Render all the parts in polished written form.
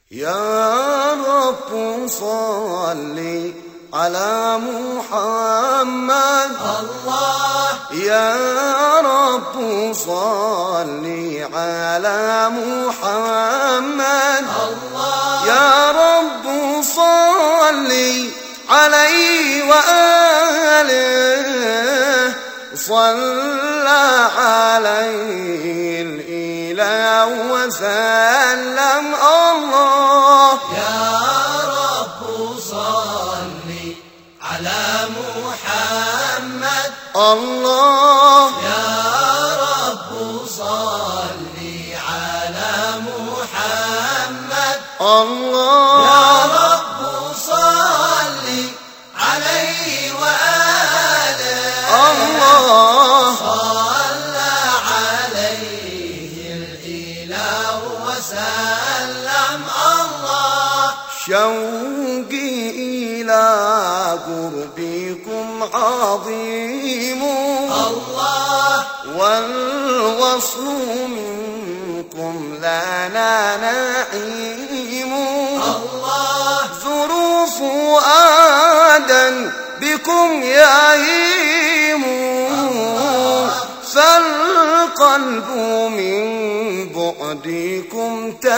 يا رب صل على محمد الله يا رب صل على محمد الله يا رب صل عليه وآله صلى عليه الإله وسلم الله يا رب صل على محمد الله يا رب صل على محمد الله يا رب صل عليه وآله الله صلى عليه الإله وسلم الله شوقي إلى قربكم عظيم الله والوصل منكم لنا نعيم الله ظروف آدا بكم يهيم فالقلب من بعدكم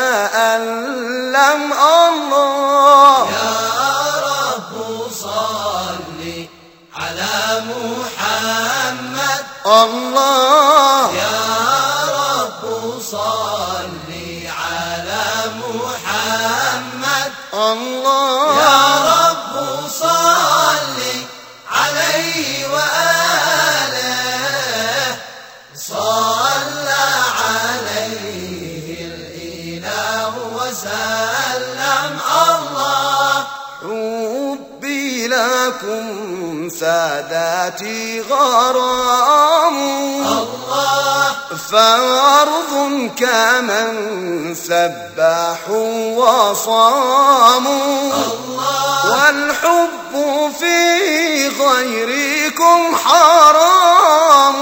تألم الله يا رب صل على محمد الله يا رب صل على محمد الله يا رب صل عليه وآله صلى عليه الإله وسلم الله حبي لكم ساداتي غرام الله فأرض كمن سبحوا وصاموا والحب في غيركم حرام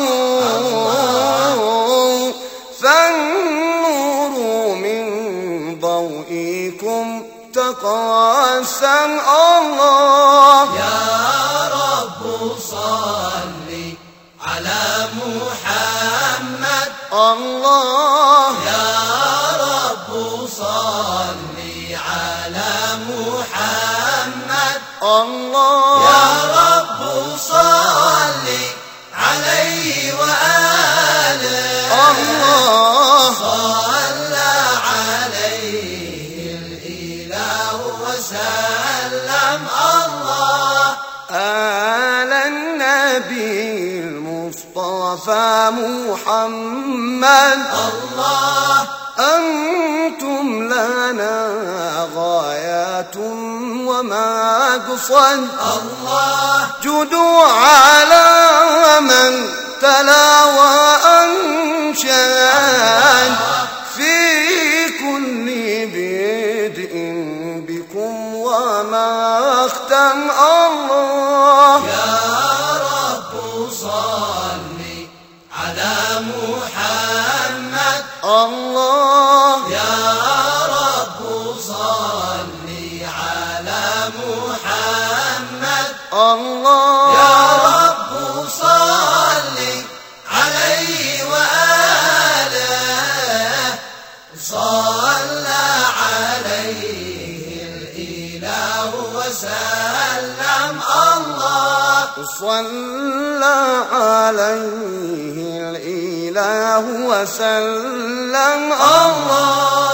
فالنور من ضوئكم تقاسم الله يا رب صل على محمد الله يا رب صل على محمد الله يا رب صل عليه وآله الله صلى عليه الإله وسلم الله آل النبي المصطفى محمد الله أنتم لنا غايات ومقصد الله جدوا على من تلا وأنشد في كل بدء بكم وما اختم الله يا رب صل على محمد الله يا رب صل على محمد الله يا رب صل عليه وآله صلى عليه الإله وسلم الله صلى عليه الإله وسلم الله